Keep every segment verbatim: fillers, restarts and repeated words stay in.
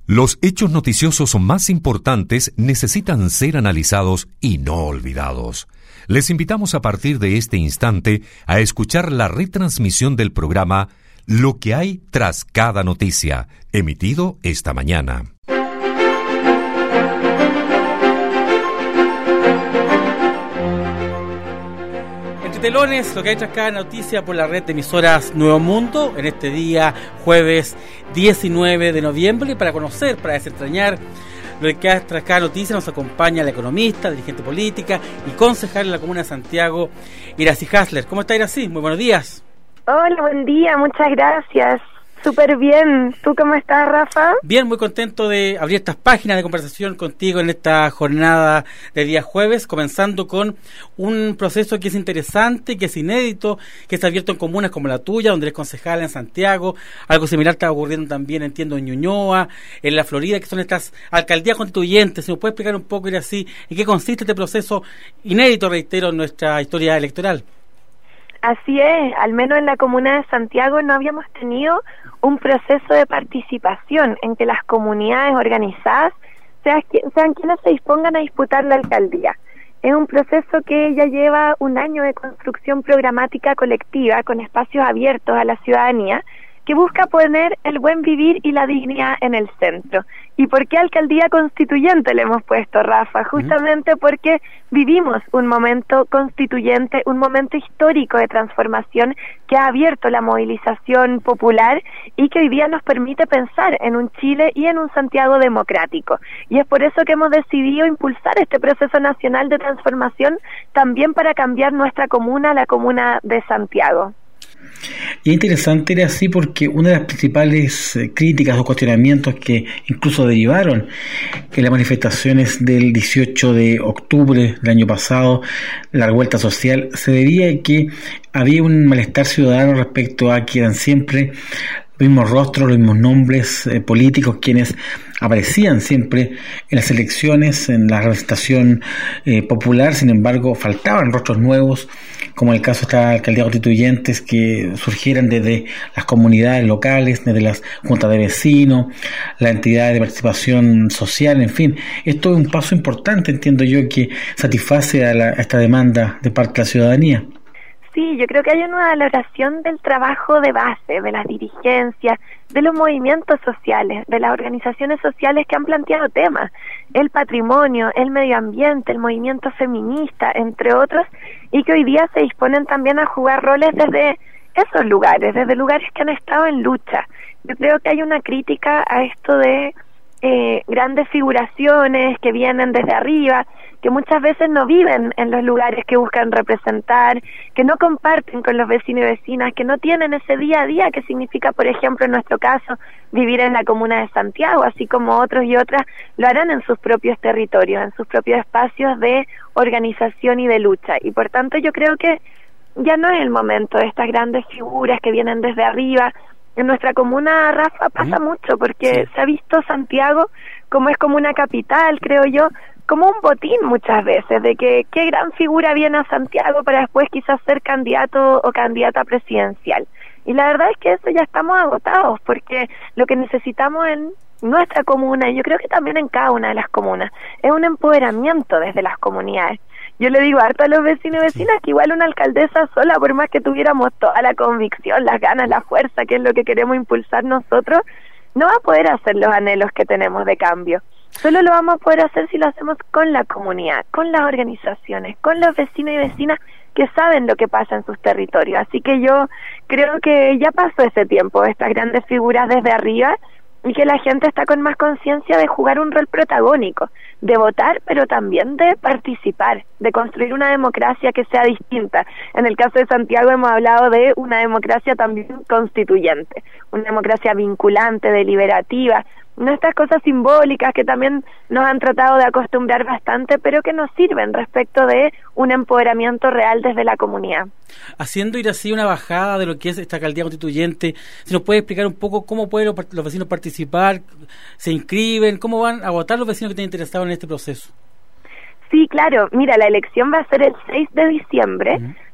Los hechos noticiosos más importantes necesitan ser analizados y no olvidados. Les invitamos a partir de este instante a escuchar la retransmisión del programa Lo que hay tras cada noticia, emitido esta mañana. Telones, lo que hay tras cada noticia por la red de emisoras Nuevo Mundo en este día jueves diecinueve de noviembre. Y para conocer, para desentrañar lo que hay tras cada noticia, nos acompaña la economista, dirigente política y concejal en la Comuna de Santiago, Iracy Hasler. ¿Cómo está, Iracy? Muy buenos días. Hola, buen día, muchas gracias. Súper bien. ¿Tú cómo estás, Rafa? Bien, muy contento de abrir estas páginas de conversación contigo en esta jornada de día jueves, comenzando con un proceso que es interesante, que es inédito, que está abierto en comunas como la tuya, donde eres concejal en Santiago. Algo similar está ocurriendo también, entiendo, en Ñuñoa, en la Florida, que son estas alcaldías constituyentes. ¿Se nos puede explicar un poco, ir así, en qué consiste este proceso inédito, reitero, en nuestra historia electoral? Así es, al menos en la comuna de Santiago no habíamos tenido un proceso de participación en que las comunidades organizadas sean, sean quienes se dispongan a disputar la alcaldía. Es un proceso que ya lleva un año de construcción programática colectiva con espacios abiertos a la ciudadanía, que busca poner el buen vivir y la dignidad en el centro. ¿Y por qué alcaldía constituyente le hemos puesto, Rafa? Justamente porque vivimos un momento constituyente, un momento histórico de transformación que ha abierto la movilización popular y que hoy día nos permite pensar en un Chile y en un Santiago democrático. Y es por eso que hemos decidido impulsar este proceso nacional de transformación también para cambiar nuestra comuna, la comuna de Santiago. Y es interesante, era así, porque una de las principales eh, críticas o cuestionamientos que incluso derivaron en las manifestaciones del dieciocho de octubre del año pasado, la revuelta social, se debía a que había un malestar ciudadano respecto a que eran siempre los mismos rostros, los mismos nombres eh, políticos quienes aparecían siempre en las elecciones, en la representación eh, popular. Sin embargo, faltaban rostros nuevos, como en el caso de estas alcaldías constituyentes que surgieran desde las comunidades locales, desde las juntas de vecinos, las entidades de participación social, en fin. Esto es un paso importante, entiendo yo, que satisface a, la, a esta demanda de parte de la ciudadanía. Sí, yo creo que hay una valoración del trabajo de base, de las dirigencias, de los movimientos sociales, de las organizaciones sociales que han planteado temas, el patrimonio, el medio ambiente, el movimiento feminista, entre otros, y que hoy día se disponen también a jugar roles desde esos lugares, desde lugares que han estado en lucha. Yo creo que hay una crítica a esto de eh, grandes figuraciones que vienen desde arriba, que muchas veces no viven en los lugares que buscan representar, que no comparten con los vecinos y vecinas, que no tienen ese día a día que significa, por ejemplo, en nuestro caso, vivir en la comuna de Santiago, así como otros y otras lo harán en sus propios territorios, en sus propios espacios de organización y de lucha. Y por tanto yo creo que ya no es el momento de estas grandes figuras que vienen desde arriba. En nuestra comuna, Rafa, pasa ¿Mm? mucho, porque sí. Se ha visto Santiago como es como una capital, creo yo, como un botín muchas veces, de que qué gran figura viene a Santiago para después quizás ser candidato o candidata presidencial. Y la verdad es que eso ya estamos agotados, porque lo que necesitamos en nuestra comuna, y yo creo que también en cada una de las comunas, es un empoderamiento desde las comunidades. Yo le digo harto a los vecinos y vecinas que igual una alcaldesa sola, por más que tuviéramos toda la convicción, las ganas, la fuerza, que es lo que queremos impulsar nosotros, no va a poder hacer los anhelos que tenemos de cambio. Solo lo vamos a poder hacer si lo hacemos con la comunidad, con las organizaciones, con los vecinos y vecinas que saben lo que pasa en sus territorios. Así que yo creo que ya pasó ese tiempo, estas grandes figuras desde arriba, y que la gente está con más conciencia de jugar un rol protagónico, de votar, pero también de participar, de construir una democracia que sea distinta. En el caso de Santiago hemos hablado de una democracia también constituyente, una democracia vinculante, deliberativa, no estas cosas simbólicas que también nos han tratado de acostumbrar bastante, pero que nos sirven respecto de un empoderamiento real desde la comunidad. Haciendo ir así una bajada de lo que es esta alcaldía constituyente, ¿se nos puede explicar un poco cómo pueden los, los vecinos participar, se inscriben, cómo van a votar los vecinos que estén interesados en este proceso? Sí, claro, mira, la elección va a ser el seis de diciembre, uh-huh.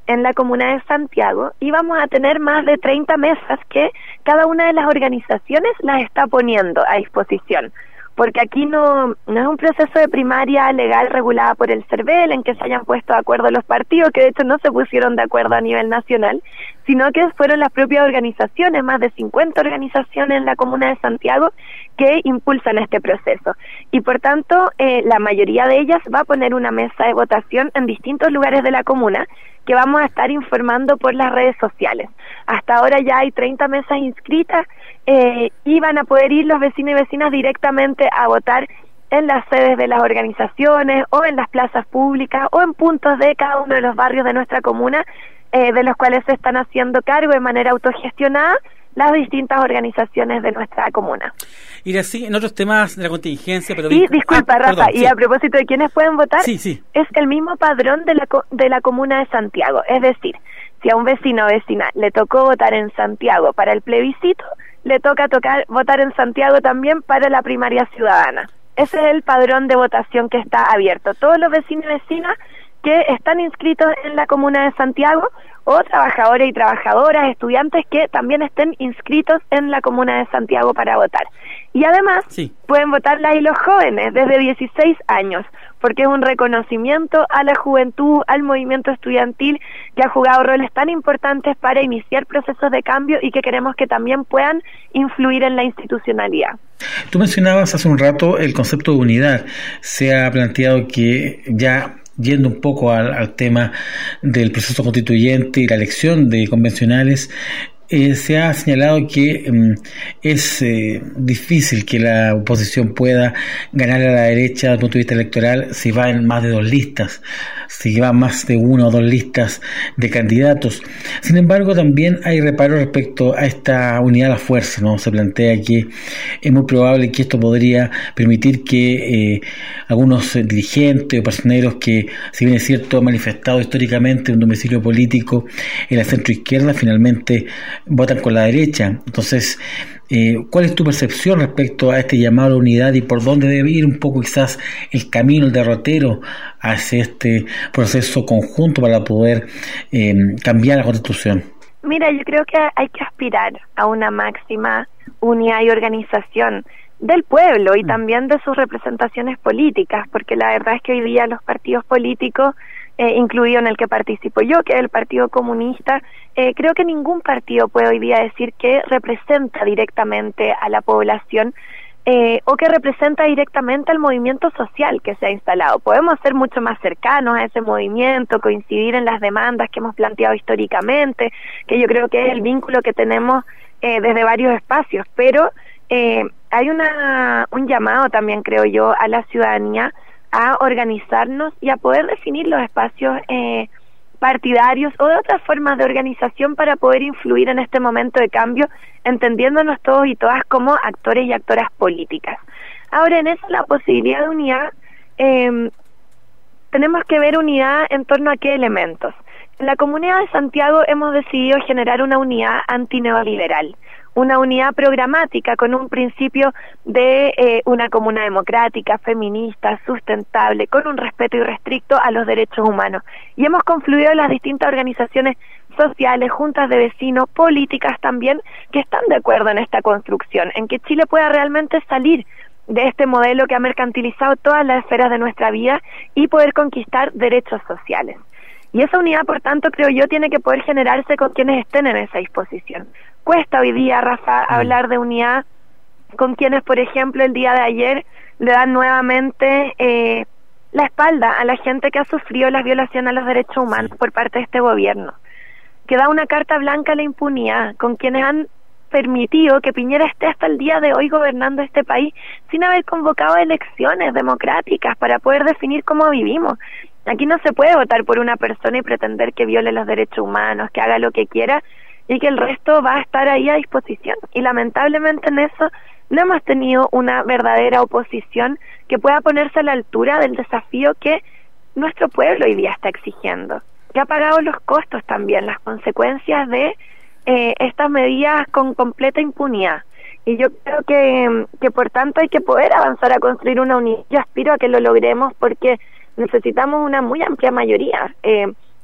en la comuna de Santiago y vamos a tener más de treinta mesas que cada una de las organizaciones las está poniendo a disposición. Porque aquí no, no es un proceso de primaria legal regulada por el CERVEL en que se hayan puesto de acuerdo los partidos, que de hecho no se pusieron de acuerdo a nivel nacional, sino que fueron las propias organizaciones, más de cincuenta organizaciones en la comuna de Santiago, que impulsan este proceso. Y por tanto, eh, la mayoría de ellas va a poner una mesa de votación en distintos lugares de la comuna, que vamos a estar informando por las redes sociales. Hasta ahora ya hay treinta mesas inscritas eh, y van a poder ir los vecinos y vecinas directamente a votar en las sedes de las organizaciones o en las plazas públicas o en puntos de cada uno de los barrios de nuestra comuna, eh, de los cuales se están haciendo cargo de manera autogestionada las distintas organizaciones de nuestra comuna. Y así, en otros temas de la contingencia... pero Sí, disculpa, ah, Rafa, perdón, y sí. A propósito de quiénes pueden votar, sí, sí. es el mismo padrón de la, de la comuna de Santiago. Es decir, si a un vecino o vecina le tocó votar en Santiago para el plebiscito, le toca tocar votar en Santiago también para la primaria ciudadana. Ese es el padrón de votación que está abierto. Todos los vecinos y vecinas que están inscritos en la comuna de Santiago, o trabajadores y trabajadoras, estudiantes que también estén inscritos en la comuna de Santiago para votar. Y además, sí. pueden votar las y los jóvenes desde dieciséis años, porque es un reconocimiento a la juventud, al movimiento estudiantil, que ha jugado roles tan importantes para iniciar procesos de cambio y que queremos que también puedan influir en la institucionalidad. Tú mencionabas hace un rato el concepto de unidad. Se ha planteado que ya... yendo un poco al, al tema del proceso constituyente y la elección de convencionales, eh, se ha señalado que eh, es eh, difícil que la oposición pueda ganar a la derecha desde el punto de vista electoral si va en más de dos listas, si va más de una o dos listas de candidatos. Sin embargo, también hay reparo respecto a esta unidad a la fuerza, ¿no? Se plantea que es muy probable que esto podría permitir que eh, algunos eh, dirigentes o personeros que, si bien es cierto, han manifestado históricamente un domicilio político en la centroizquierda, finalmente votan con la derecha. Entonces, eh, ¿cuál es tu percepción respecto a este llamado a la unidad y por dónde debe ir un poco quizás el camino, el derrotero hacia este proceso conjunto para poder eh, cambiar la Constitución? Mira, yo creo que hay que aspirar a una máxima unidad y organización del pueblo y mm. también de sus representaciones políticas, porque la verdad es que hoy día los partidos políticos, Eh, incluido en el que participo yo, que es el Partido Comunista, eh, creo que ningún partido puede hoy día decir que representa directamente a la población eh, o que representa directamente al movimiento social que se ha instalado. Podemos ser mucho más cercanos a ese movimiento, coincidir en las demandas que hemos planteado históricamente, que yo creo que es el vínculo que tenemos eh, desde varios espacios, pero eh, hay una un llamado también, creo yo, a la ciudadanía a organizarnos y a poder definir los espacios eh, partidarios o de otras formas de organización para poder influir en este momento de cambio, entendiéndonos todos y todas como actores y actoras políticas. Ahora, en eso la posibilidad de unidad, eh, tenemos que ver unidad en torno a qué elementos. En la Comunidad de Santiago hemos decidido generar una unidad antineoliberal, una unidad programática con un principio de eh, una comuna democrática, feminista, sustentable, con un respeto irrestricto a los derechos humanos. Y hemos confluido en las distintas organizaciones sociales, juntas de vecinos, políticas también, que están de acuerdo en esta construcción, en que Chile pueda realmente salir de este modelo que ha mercantilizado todas las esferas de nuestra vida y poder conquistar derechos sociales. Y esa unidad, por tanto, creo yo, tiene que poder generarse con quienes estén en esa disposición. Cuesta hoy día, Rafa, mm. hablar de unidad con quienes, por ejemplo, el día de ayer le dan nuevamente eh, la espalda a la gente que ha sufrido las violaciones a los derechos humanos por parte de este gobierno, que da una carta blanca a la impunidad, con quienes han permitido que Piñera esté hasta el día de hoy gobernando este país sin haber convocado elecciones democráticas para poder definir cómo vivimos. Aquí no se puede votar por una persona y pretender que viole los derechos humanos, que haga lo que quiera y que el resto va a estar ahí a disposición. Y lamentablemente en eso no hemos tenido una verdadera oposición que pueda ponerse a la altura del desafío que nuestro pueblo hoy día está exigiendo, que ha pagado los costos también, las consecuencias de eh, estas medidas con completa impunidad. Y yo creo que, que por tanto hay que poder avanzar a construir una unidad. Yo aspiro a que lo logremos porque necesitamos una muy amplia mayoría. Eh,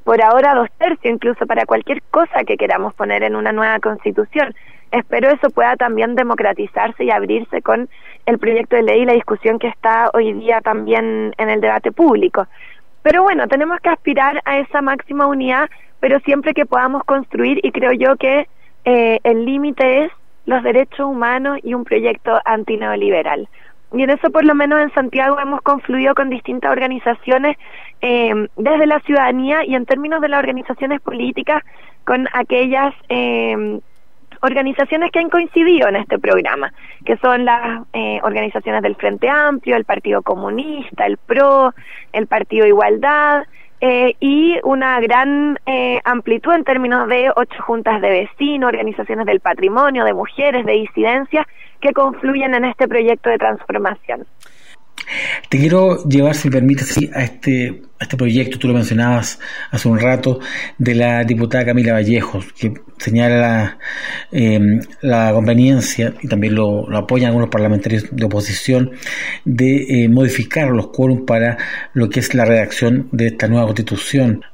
por ahora dos tercios, incluso para cualquier cosa que queramos poner en una nueva constitución. Espero eso pueda también democratizarse y abrirse con el proyecto de ley y la discusión que está hoy día también en el debate público. Pero bueno, tenemos que aspirar a esa máxima unidad, pero siempre que podamos construir, y creo yo que eh, el límite es los derechos humanos y un proyecto antineoliberal. Y en eso, por lo menos en Santiago, hemos confluido con distintas organizaciones eh, desde la ciudadanía y en términos de las organizaciones políticas con aquellas eh, organizaciones que han coincidido en este programa, que son las eh, organizaciones del Frente Amplio, el Partido Comunista, el P R O, el Partido Igualdad, eh, y una gran eh, amplitud en términos de ocho juntas de vecinos, organizaciones del patrimonio, de mujeres, de disidencias, que confluyen en este proyecto de transformación. Te quiero llevar, si me permites, a este, a este proyecto, tú lo mencionabas hace un rato, de la diputada Camila Vallejos, que señala la, eh, la conveniencia, y también lo, lo apoyan algunos parlamentarios de oposición, de eh, modificar los quórums para lo que es la redacción de esta nueva constitución.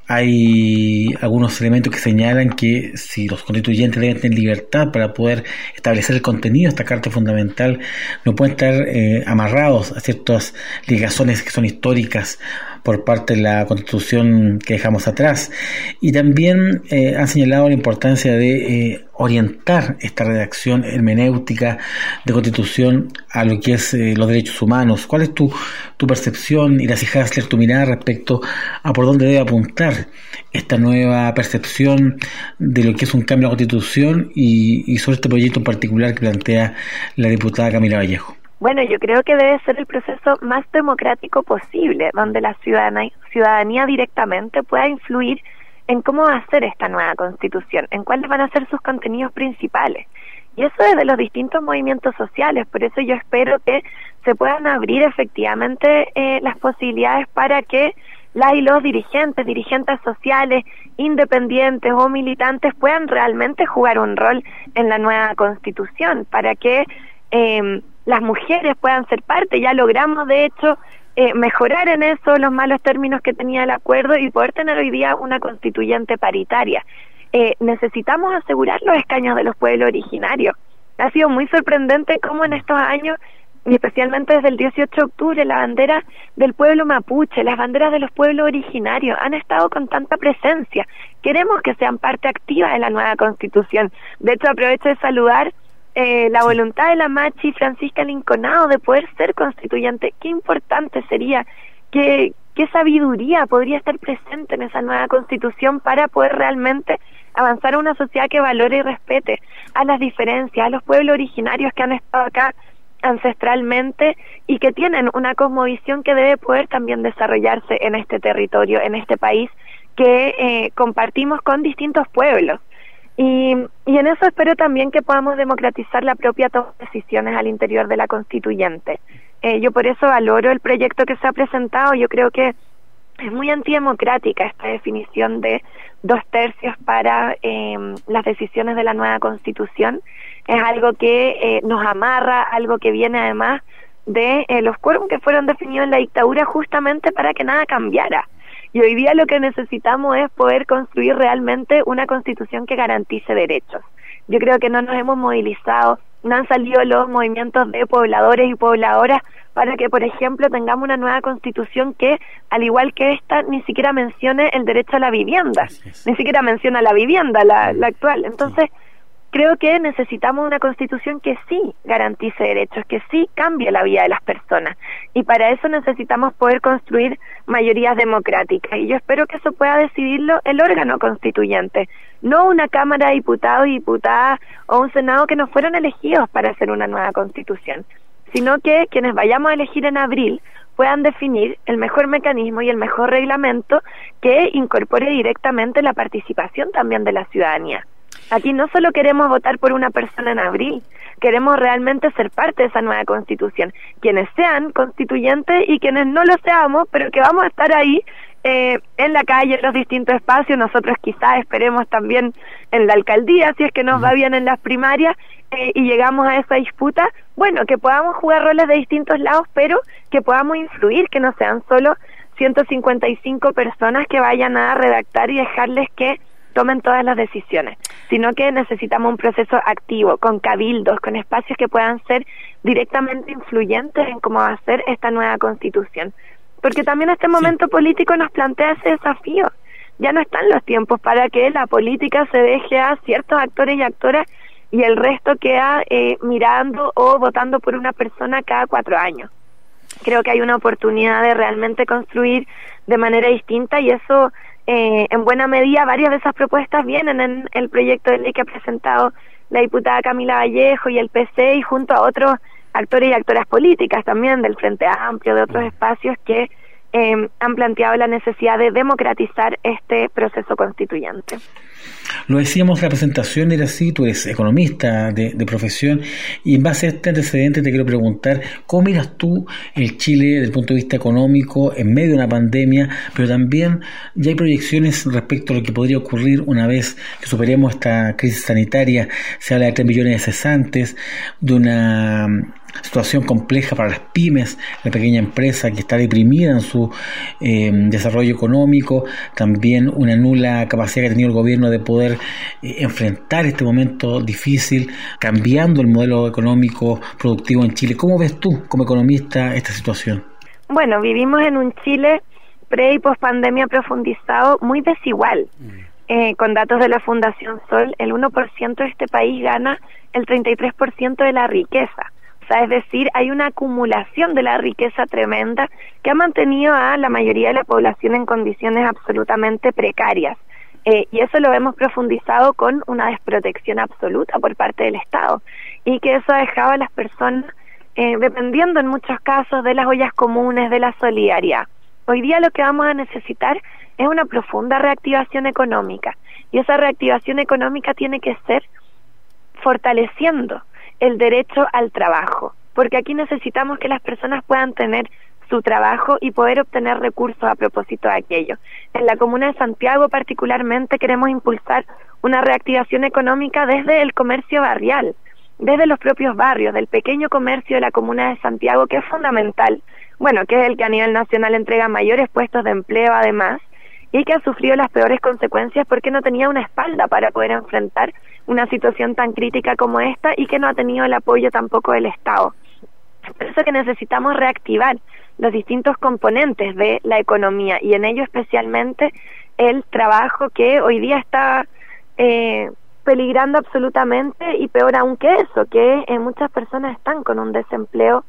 Hay algunos elementos que señalan que si los constituyentes deben tener libertad para poder establecer el contenido de esta Carta Fundamental, no pueden estar eh, amarrados a ciertas ligazones que son históricas por parte de la Constitución que dejamos atrás. Y también eh, han señalado la importancia de eh, orientar esta redacción hermenéutica de Constitución a lo que es eh, los derechos humanos. ¿Cuál es tu, tu percepción, Iracy Hasler, tu mirada respecto a por dónde debe apuntar esta nueva percepción de lo que es un cambio a la Constitución y, y sobre este proyecto en particular que plantea la diputada Camila Vallejo? Bueno, yo creo que debe ser el proceso más democrático posible, donde la ciudadanía, ciudadanía directamente pueda influir en cómo va a ser esta nueva constitución, en cuáles van a ser sus contenidos principales. Y eso desde los distintos movimientos sociales, por eso yo espero que se puedan abrir efectivamente eh, las posibilidades para que las y los dirigentes, dirigentes sociales, independientes o militantes puedan realmente jugar un rol en la nueva constitución, para que eh, las mujeres puedan ser parte. Ya logramos, de hecho, eh, mejorar en eso los malos términos que tenía el acuerdo y poder tener hoy día una constituyente paritaria. Eh, necesitamos asegurar los escaños de los pueblos originarios. Ha sido muy sorprendente cómo en estos años, y especialmente desde el dieciocho de octubre, la bandera del pueblo mapuche, las banderas de los pueblos originarios han estado con tanta presencia. Queremos que sean parte activa de la nueva constitución. De hecho, aprovecho de saludar Eh, la voluntad de la Machi Francisca Linconado de poder ser constituyente. Qué importante sería, qué, qué sabiduría podría estar presente en esa nueva constitución para poder realmente avanzar a una sociedad que valore y respete a las diferencias, a los pueblos originarios que han estado acá ancestralmente y que tienen una cosmovisión que debe poder también desarrollarse en este territorio, en este país que eh, compartimos con distintos pueblos. Y, y en eso espero también que podamos democratizar la propia toma de decisiones al interior de la constituyente. Eh, yo por eso valoro el proyecto que se ha presentado. Yo creo que es muy antidemocrática esta definición de dos tercios para eh, las decisiones de la nueva constitución. Es algo que eh, nos amarra, algo que viene además de eh, los quórums que fueron definidos en la dictadura justamente para que nada cambiara. Y hoy día lo que necesitamos es poder construir realmente una constitución que garantice derechos. Yo creo que no nos hemos movilizado, no han salido los movimientos de pobladores y pobladoras para que, por ejemplo, tengamos una nueva constitución que, al igual que esta, ni siquiera mencione el derecho a la vivienda, ni siquiera menciona la vivienda, la, la actual. Entonces, creo que necesitamos una constitución que sí garantice derechos, que sí cambie la vida de las personas. Y para eso necesitamos poder construir mayorías democráticas. Y yo espero que eso pueda decidirlo el órgano constituyente, no una Cámara de Diputados y Diputadas o un Senado que no fueron elegidos para hacer una nueva constitución, sino que quienes vayamos a elegir en abril puedan definir el mejor mecanismo y el mejor reglamento que incorpore directamente la participación también de la ciudadanía. Aquí no solo queremos votar por una persona en abril, queremos realmente ser parte de esa nueva constitución. Quienes sean constituyentes y quienes no lo seamos, pero que vamos a estar ahí eh, en la calle, en los distintos espacios. Nosotros quizás esperemos también en la alcaldía, si es que nos va bien en las primarias, eh, y llegamos a esa disputa, bueno, que podamos jugar roles de distintos lados, pero que podamos influir, que no sean solo ciento cincuenta y cinco personas que vayan a redactar y dejarles que tomen todas las decisiones, sino que necesitamos un proceso activo, con cabildos, con espacios que puedan ser directamente influyentes en cómo va a ser esta nueva Constitución. Porque también este momento sí. político nos plantea ese desafío. Ya no están los tiempos para que la política se deje a ciertos actores y actoras y el resto queda eh, mirando o votando por una persona cada cuatro años. Creo que hay una oportunidad de realmente construir de manera distinta y eso... Eh, en buena medida, varias de esas propuestas vienen en el proyecto de ley que ha presentado la diputada Camila Vallejo y el P C y junto a otros actores y actoras políticas también del Frente Amplio, de otros espacios que eh, han planteado la necesidad de democratizar este proceso constituyente. Lo decíamos, la presentación era así, tú eres economista de, de profesión y en base a este antecedente te quiero preguntar, ¿cómo miras tú el Chile desde el punto de vista económico en medio de una pandemia, pero también ya hay proyecciones respecto a lo que podría ocurrir una vez que superemos esta crisis sanitaria? Se habla de tres millones de cesantes, de una situación compleja para las pymes, la pequeña empresa que está deprimida en su eh, desarrollo económico, también una nula capacidad que ha tenido el gobierno de poder eh, enfrentar este momento difícil, cambiando el modelo económico productivo en Chile. ¿Cómo ves tú, como economista, esta situación? Bueno, vivimos en un Chile pre- y post-pandemia profundizado muy desigual. Mm. Eh, con datos de la Fundación Sol, el uno por ciento de este país gana el treinta y tres por ciento de la riqueza. O sea, es decir, hay una acumulación de la riqueza tremenda que ha mantenido a la mayoría de la población en condiciones absolutamente precarias. Eh, y eso lo hemos profundizado con una desprotección absoluta por parte del Estado. Y que eso ha dejado a las personas eh, dependiendo en muchos casos de las ollas comunes, de la solidaridad. Hoy día lo que vamos a necesitar es una profunda reactivación económica. Y esa reactivación económica tiene que ser fortaleciendo el derecho al trabajo, porque aquí necesitamos que las personas puedan tener su trabajo y poder obtener recursos a propósito de aquello. En la Comuna de Santiago particularmente queremos impulsar una reactivación económica desde el comercio barrial, desde los propios barrios, del pequeño comercio de la Comuna de Santiago, que es fundamental, bueno, que es el que a nivel nacional entrega mayores puestos de empleo además, y que ha sufrido las peores consecuencias porque no tenía una espalda para poder enfrentar una situación tan crítica como esta y que no ha tenido el apoyo tampoco del Estado. Por eso que necesitamos reactivar los distintos componentes de la economía y en ello especialmente el trabajo que hoy día está eh, peligrando absolutamente y peor aún que eso, que eh, muchas personas están con un desempleo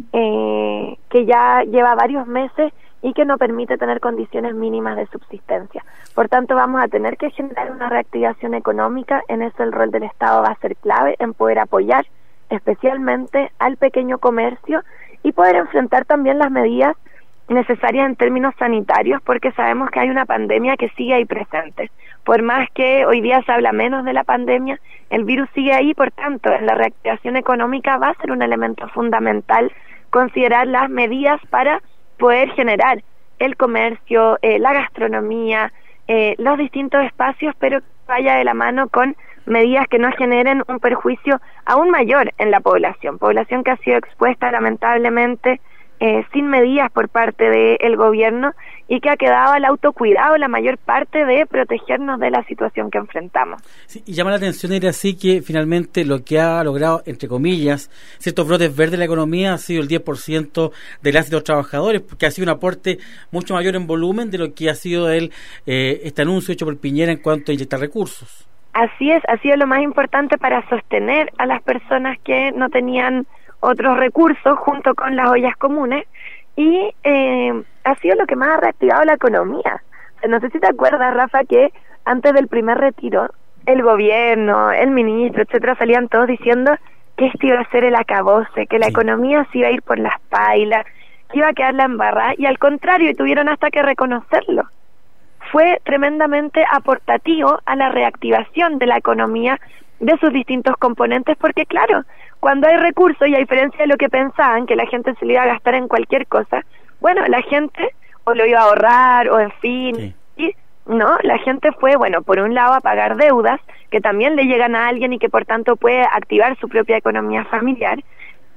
eh, que ya lleva varios meses y que no permite tener condiciones mínimas de subsistencia. Por tanto, vamos a tener que generar una reactivación económica. En eso el rol del Estado va a ser clave, en poder apoyar especialmente al pequeño comercio y poder enfrentar también las medidas necesarias en términos sanitarios, porque sabemos que hay una pandemia que sigue ahí presente. Por más que hoy día se habla menos de la pandemia, el virus sigue ahí, por tanto, en la reactivación económica va a ser un elemento fundamental considerar las medidas para poder generar el comercio, eh, la gastronomía, eh, los distintos espacios, pero que vaya de la mano con medidas que no generen un perjuicio aún mayor en la población, población que ha sido expuesta lamentablemente eh, sin medidas por parte del gobierno y que ha quedado al autocuidado la mayor parte de protegernos de la situación que enfrentamos. Sí, y llama la atención, era así que finalmente lo que ha logrado, entre comillas, ciertos brotes verdes de la economía ha sido el diez por ciento de las y los trabajadores, porque ha sido un aporte mucho mayor en volumen de lo que ha sido el eh, este anuncio hecho por Piñera en cuanto a inyectar recursos. Así es, ha sido lo más importante para sostener a las personas que no tenían otros recursos junto con las ollas comunes y eh, ha sido lo que más ha reactivado la economía. O sea, no sé si te acuerdas, Rafa, que antes del primer retiro el gobierno, el ministro, etcétera, salían todos diciendo que este iba a ser el acabose, que la sí. economía se iba a ir por las pailas, que iba a quedar la embarrada, y al contrario, y tuvieron hasta que reconocerlo. Fue tremendamente aportativo a la reactivación de la economía de sus distintos componentes, porque claro, cuando hay recursos, y a diferencia de lo que pensaban, que la gente se le iba a gastar en cualquier cosa, bueno, la gente o lo iba a ahorrar, o en fin, sí. y no, la gente fue, bueno, por un lado a pagar deudas, que también le llegan a alguien y que por tanto puede activar su propia economía familiar,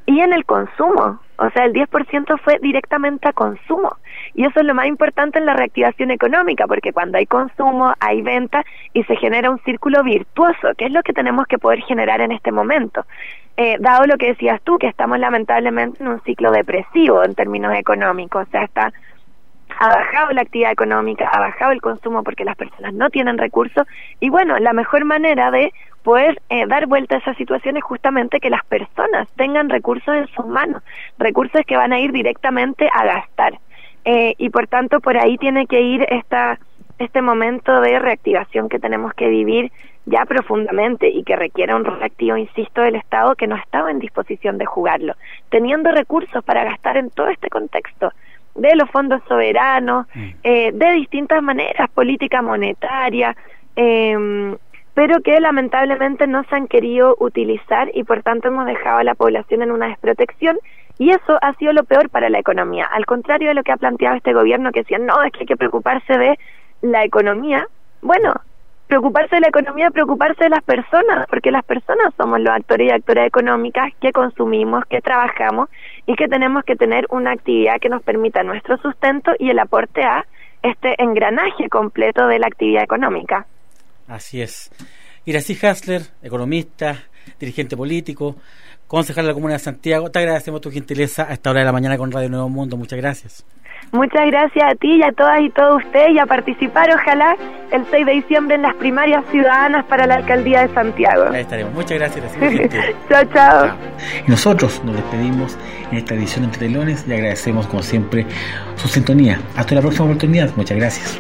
y en el consumo. O sea, el diez por ciento fue directamente a consumo. Y eso es lo más importante en la reactivación económica, porque cuando hay consumo, hay venta y se genera un círculo virtuoso, que es lo que tenemos que poder generar en este momento. Eh, dado lo que decías tú, que estamos lamentablemente en un ciclo depresivo en términos económicos, o sea, está ha bajado la actividad económica, ha bajado el consumo porque las personas no tienen recursos, y bueno, la mejor manera de poder eh, dar vuelta a esa situación es justamente que las personas tengan recursos en sus manos, recursos que van a ir directamente a gastar, eh, y por tanto por ahí tiene que ir esta este momento de reactivación que tenemos que vivir ya profundamente y que requiere un rol activo, insisto, del Estado, que no estaba en disposición de jugarlo, teniendo recursos para gastar en todo este contexto de los fondos soberanos, eh, de distintas maneras, política monetaria, eh, pero que lamentablemente no se han querido utilizar y por tanto hemos dejado a la población en una desprotección, y eso ha sido lo peor para la economía, al contrario de lo que ha planteado este gobierno, que decía, no, es que hay que preocuparse de la economía. Bueno, preocuparse de la economía, preocuparse de las personas, porque las personas somos los actores y actoras económicas que consumimos, que trabajamos y que tenemos que tener una actividad que nos permita nuestro sustento y el aporte a este engranaje completo de la actividad económica. Así es. Iracy Hasler, economista, dirigente político, concejal de la Comuna de Santiago, te agradecemos tu gentileza a esta hora de la mañana con Radio Nuevo Mundo. Muchas gracias. Muchas gracias a ti y a todas y todos ustedes, y a participar ojalá el seis de diciembre en las primarias ciudadanas para la Alcaldía de Santiago. Ahí estaremos. Muchas gracias. gracias chao, chao, chao. Y nosotros nos despedimos en esta edición de Entre Telones y agradecemos como siempre su sintonía. Hasta la próxima oportunidad. Muchas gracias.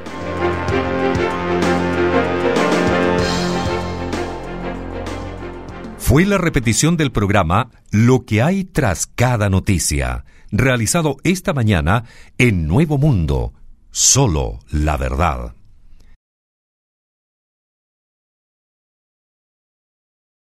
Fue la repetición del programa Lo que hay tras cada noticia, realizado esta mañana en Nuevo Mundo. Solo la verdad.